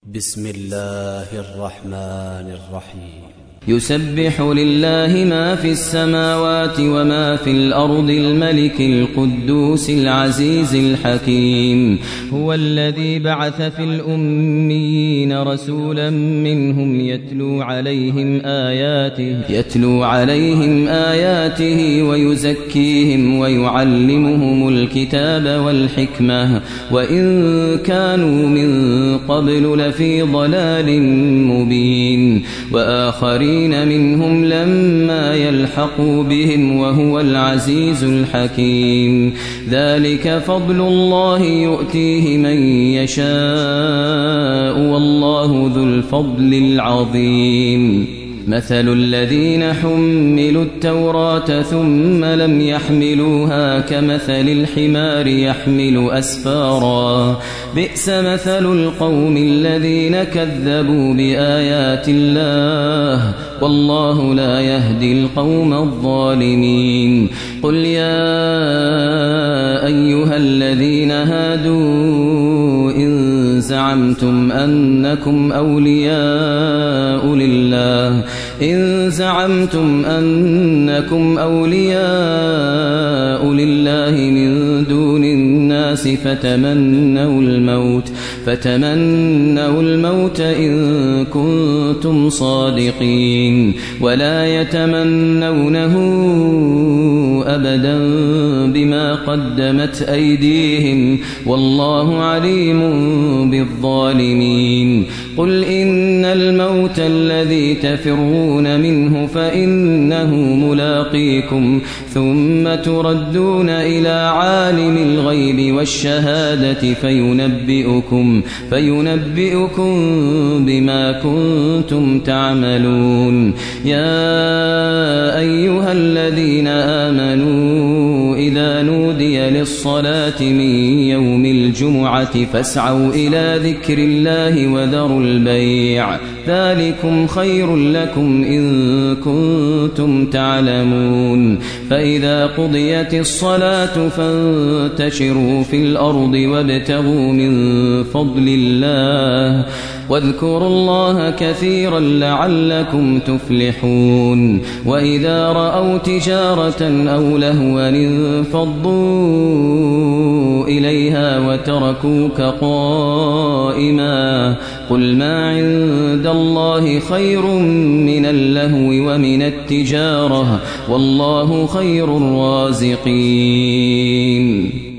بسم الله الرحمن الرحيم. يسبح لله ما في السماوات وما في الأرض الملك القدوس العزيز الحكيم. هو الذي بعث في الأميين رسولا منهم يتلو عليهم آياته ويزكيهم ويعلمهم الكتاب والحكمة وإن كانوا من قبل لفي ضلال مبين. وآخرين منهم لما يلحقوا بهم وهو العزيز الحكيم. ذلك فضل الله يؤتيه من يشاء والله ذو الفضل العظيم. مثل الذين حملوا التوراة ثم لم يحملوها كمثل الحمار يحمل أسفارا بئس مثل القوم الذين كذبوا بآيات الله والله لا يهدي القوم الظالمين. قل يا أيها الذين هادوا إن زعمتم أنكم أولياء لله من دون الناس فتمنوا الموت إن كنتم صادقين ولا يتمنونه أبدا بما قدمت أيديهم والله عليم بالظالمين. قل إن الموت الذي تفرون منه فإنه ملاقيكم ثم تردون إلى عالم الغيب والشهادة فينبئكم بما كنتم تعملون. يا أيها الذين آمنوا إذا نودي للصلاة من يوم الجمعة فاسعوا إلى ذكر الله وذروا البيع ذلكم خير لكم إن كنتم تعلمون. فإذا قضيت الصلاة فانتشروا في الأرض وابتغوا من فضل الله واذكروا الله كثيرا لعلكم تفلحون. وإذا رأوا تجارة أو لهوا انفضوا إليها وتركوك قائما قل ما عند الله خير من اللهو ومن التجارة والله خير الرازقين.